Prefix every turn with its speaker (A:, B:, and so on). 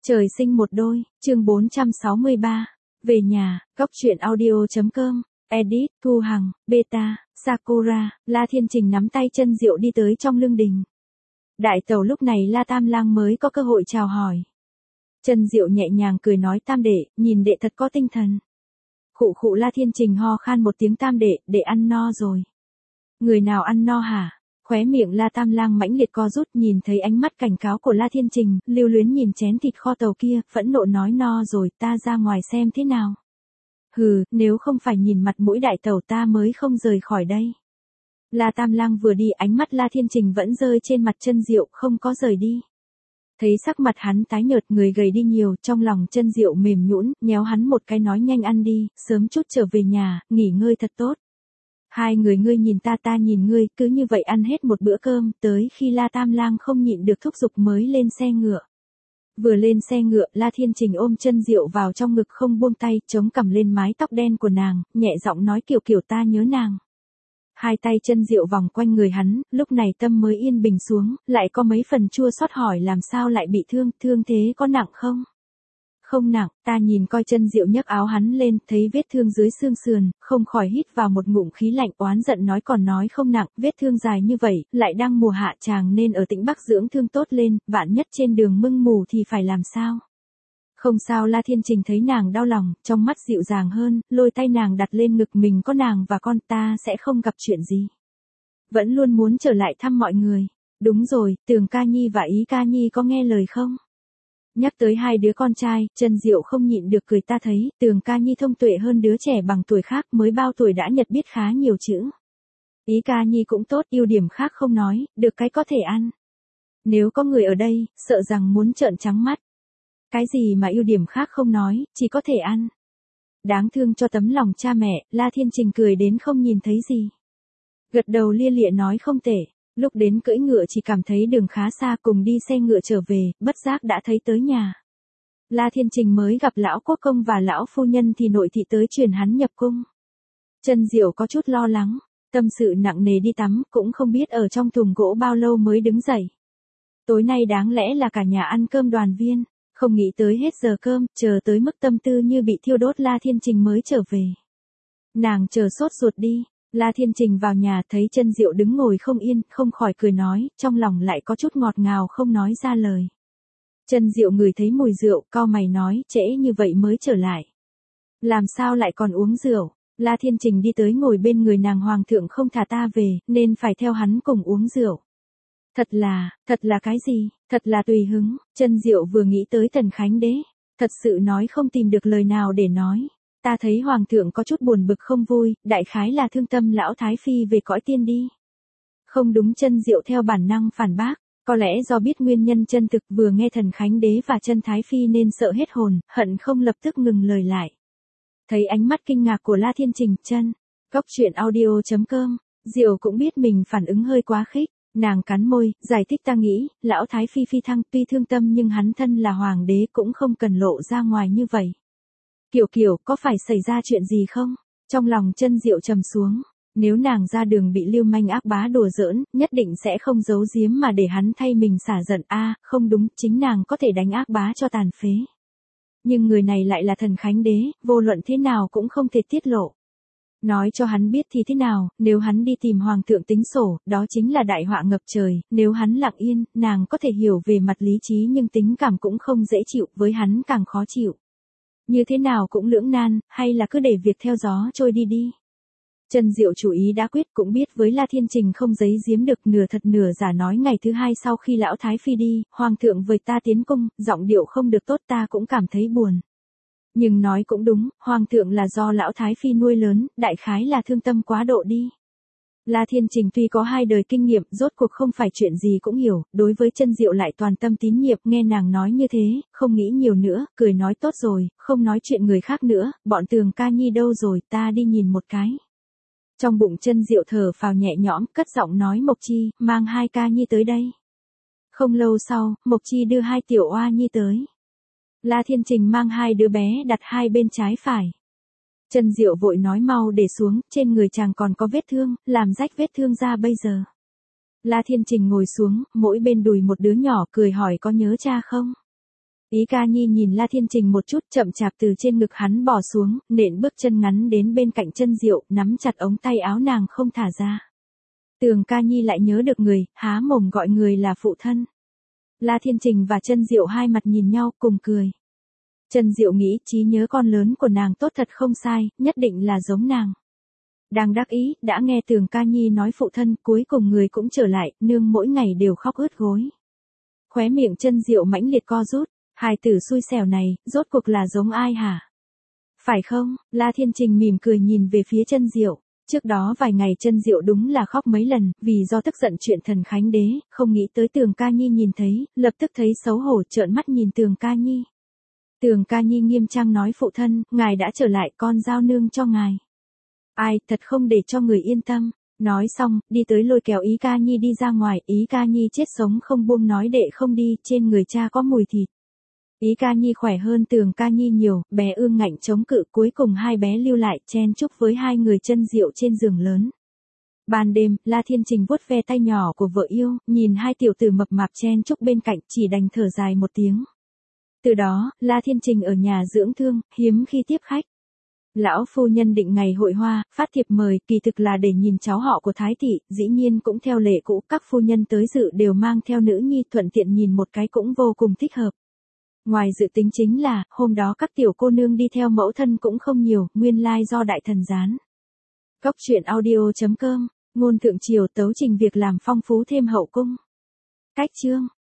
A: Trời sinh một đôi, chương 463. Về nhà, góc truyện audio.com, edit, Thu Hằng, Beta, Sakura, La Thiên Trình nắm tay Chân Diệu đi tới trong lương đình. Đại tẩu lúc này La Tam Lang mới có cơ hội chào hỏi. Chân Diệu nhẹ nhàng cười nói Tam đệ, nhìn đệ thật có tinh thần. Khụ khụ La Thiên Trình ho khan một tiếng Tam đệ ăn no rồi. Người nào ăn no hả? Khóe miệng La Tam Lang mãnh liệt co rút, nhìn thấy ánh mắt cảnh cáo của La Thiên Trình, lưu luyến nhìn chén thịt kho tàu kia, phẫn nộ nói no rồi, ta ra ngoài xem thế nào. Hừ, nếu không phải nhìn mặt mũi đại tẩu ta mới không rời khỏi đây. La Tam Lang vừa đi, ánh mắt La Thiên Trình vẫn rơi trên mặt Chân Diệu, không có rời đi. Thấy sắc mặt hắn tái nhợt, người gầy đi nhiều, trong lòng Chân Diệu mềm nhũn, nhéo hắn một cái nói nhanh ăn đi, sớm chút trở về nhà, nghỉ ngơi thật tốt. Hai người ngươi nhìn ta nhìn ngươi, cứ như vậy ăn hết một bữa cơm, tới khi La Tam Lang không nhịn được thúc giục mới lên xe ngựa. Vừa lên xe ngựa, La Thiên Trình ôm Chân Diệu vào trong ngực không buông tay, chống cằm lên mái tóc đen của nàng, nhẹ giọng nói kiểu ta nhớ nàng. Hai tay Chân Diệu vòng quanh người hắn, lúc này tâm mới yên bình xuống, lại có mấy phần chua xót hỏi làm sao lại bị thương thế có nặng không? Không nặng, ta nhìn coi. Chân Diệu nhấc áo hắn lên, thấy vết thương dưới xương sườn, không khỏi hít vào một ngụm khí lạnh, oán giận nói còn nói không nặng, vết thương dài như vậy, lại đang mùa hạ chàng nên ở Tĩnh Bắc dưỡng thương tốt lên, vạn nhất trên đường mưng mù thì phải làm sao? Không sao. La Thiên Trình thấy nàng đau lòng, trong mắt dịu dàng hơn, lôi tay nàng đặt lên ngực mình, có nàng và con ta sẽ không gặp chuyện gì. Vẫn luôn muốn trở lại thăm mọi người. Đúng rồi, Tường Ca Nhi và Ý Ca Nhi có nghe lời không? Nhắc tới hai đứa con trai, Chân Diệu không nhịn được cười, ta thấy, Tường Ca Nhi thông tuệ hơn đứa trẻ bằng tuổi khác, mới bao tuổi đã nhật biết khá nhiều chữ. Ý Ca Nhi cũng tốt, ưu điểm khác không nói, được cái có thể ăn. Nếu có người ở đây, sợ rằng muốn trợn trắng mắt. Cái gì mà ưu điểm khác không nói, chỉ có thể ăn. Đáng thương cho tấm lòng cha mẹ, La Thiên Trình cười đến không nhìn thấy gì. Gật đầu lia lịa nói không tệ. Lúc đến cưỡi ngựa chỉ cảm thấy đường khá xa, cùng đi xe ngựa trở về, bất giác đã thấy tới nhà. La Thiên Trình mới gặp lão quốc công và lão phu nhân thì nội thị tới truyền hắn nhập cung. Chân Diệu có chút lo lắng, tâm sự nặng nề đi tắm, cũng không biết ở trong thùng gỗ bao lâu mới đứng dậy. Tối nay đáng lẽ là cả nhà ăn cơm đoàn viên, không nghĩ tới hết giờ cơm, chờ tới mức tâm tư như bị thiêu đốt La Thiên Trình mới trở về. Nàng chờ sốt ruột đi. La Thiên Trình vào nhà thấy Chân Diệu đứng ngồi không yên, không khỏi cười nói, trong lòng lại có chút ngọt ngào không nói ra lời. Chân Diệu ngửi thấy mùi rượu, cau mày nói, trễ như vậy mới trở lại. Làm sao lại còn uống rượu? La Thiên Trình đi tới ngồi bên người nàng, hoàng thượng không thả ta về, nên phải theo hắn cùng uống rượu. Thật là cái gì? Thật là tùy hứng. Chân Diệu vừa nghĩ tới Tần Khánh Đế, thật sự nói không tìm được lời nào để nói. Ta thấy hoàng thượng có chút buồn bực không vui, đại khái là thương tâm lão thái phi về cõi tiên đi. Không đúng. Chân Diệu theo bản năng phản bác, có lẽ do biết nguyên nhân chân thực, vừa nghe Thần Khánh Đế và Chân Thái Phi nên sợ hết hồn, hận không lập tức ngừng lời lại. Thấy ánh mắt kinh ngạc của La Thiên Trình, góc truyện audio.com, Diệu cũng biết mình phản ứng hơi quá khích, nàng cắn môi, giải thích ta nghĩ, lão thái phi phi thăng tuy thương tâm nhưng hắn thân là hoàng đế cũng không cần lộ ra ngoài như vậy. Kiểu có phải xảy ra chuyện gì không? Trong lòng Chân Diệu trầm xuống, nếu nàng ra đường bị lưu manh ác bá đùa giỡn, nhất định sẽ không giấu giếm mà để hắn thay mình xả giận. Không đúng, chính nàng có thể đánh ác bá cho tàn phế. Nhưng người này lại là Thần Khánh Đế, vô luận thế nào cũng không thể tiết lộ. Nói cho hắn biết thì thế nào, nếu hắn đi tìm hoàng thượng tính sổ, đó chính là đại họa ngập trời, nếu hắn lặng yên, nàng có thể hiểu về mặt lý trí nhưng tính cảm cũng không dễ chịu, với hắn càng khó chịu. Như thế nào cũng lưỡng nan, hay là cứ để việc theo gió trôi đi. Chân Diệu chủ ý đã quyết, cũng biết với La Thiên Trình không giấu giếm được, nửa thật nửa giả nói ngày thứ hai sau khi lão thái phi đi, hoàng thượng với ta tiến cung, giọng điệu không được tốt, ta cũng cảm thấy buồn. Nhưng nói cũng đúng, hoàng thượng là do lão thái phi nuôi lớn, đại khái là thương tâm quá độ đi. La Thiên Trình tuy có 2 đời kinh nghiệm, rốt cuộc không phải chuyện gì cũng hiểu, đối với Chân Diệu lại toàn tâm tín nhiệm, nghe nàng nói như thế, không nghĩ nhiều nữa, cười nói tốt rồi, không nói chuyện người khác nữa, bọn Tường Ca Nhi đâu rồi, ta đi nhìn một cái. Trong bụng Chân Diệu thở phào nhẹ nhõm, cất giọng nói Mộc Chi, mang 2 Ca Nhi tới đây. Không lâu sau, Mộc Chi đưa 2 tiểu oa nhi tới. La Thiên Trình mang 2 đứa bé đặt hai bên trái phải. Chân Diệu vội nói mau để xuống, trên người chàng còn có vết thương, làm rách vết thương ra bây giờ. La Thiên Trình ngồi xuống, mỗi bên đùi một đứa nhỏ, cười hỏi có nhớ cha không? Ý Ca Nhi nhìn La Thiên Trình một chút, chậm chạp từ trên ngực hắn bò xuống, nện bước chân ngắn đến bên cạnh chân Diệu, nắm chặt ống tay áo nàng không thả ra. Tường Ca Nhi lại nhớ được người, há mồm gọi người là phụ thân. La Thiên Trình và chân Diệu hai mặt nhìn nhau cùng cười. Chân Diệu nghĩ trí nhớ con lớn của nàng tốt thật không sai, nhất định là giống nàng. Đang đắc ý, đã nghe Tường Ca Nhi nói phụ thân, cuối cùng người cũng trở lại, nương mỗi ngày đều khóc ướt gối. Khóe miệng chân Diệu mãnh liệt co rút, hài tử xui xẻo này, rốt cuộc là giống ai hả? Phải không? La Thiên Trình mỉm cười nhìn về phía chân Diệu. Trước đó vài ngày chân Diệu đúng là khóc mấy lần, vì do tức giận chuyện thần Khánh Đế, không nghĩ tới Tường Ca Nhi nhìn thấy, lập tức thấy xấu hổ trợn mắt nhìn Tường Ca Nhi. Tường Ca Nhi nghiêm trang nói phụ thân, ngài đã trở lại, con giao nương cho ngài. Ai, thật không để cho người yên tâm. Nói xong, đi tới lôi kéo Ý Ca Nhi đi ra ngoài, Ý Ca Nhi chết sống không buông nói đệ không đi, trên người cha có mùi thịt. Ý Ca Nhi khỏe hơn Tường Ca Nhi nhiều, bé ương ngạnh chống cự, cuối cùng hai bé lưu lại chen chúc với hai người chân Diệu trên giường lớn. Ban đêm, La Thiên Trình vuốt ve tay nhỏ của vợ yêu, nhìn hai tiểu tử mập mạp chen chúc bên cạnh, chỉ đành thở dài một tiếng. Từ đó, La Thiên Trình ở nhà dưỡng thương, hiếm khi tiếp khách. Lão phu nhân định ngày hội hoa, phát thiệp mời, kỳ thực là để nhìn cháu họ của Thái thị, dĩ nhiên cũng theo lệ cũ, các phu nhân tới dự đều mang theo nữ nhi, thuận tiện nhìn một cái cũng vô cùng thích hợp. Ngoài dự tính chính là, hôm đó các tiểu cô nương đi theo mẫu thân cũng không nhiều, nguyên lai do đại thần gián. Góc truyện audio.com, ngôn thượng triều tấu trình việc làm phong phú thêm hậu cung. Cách chương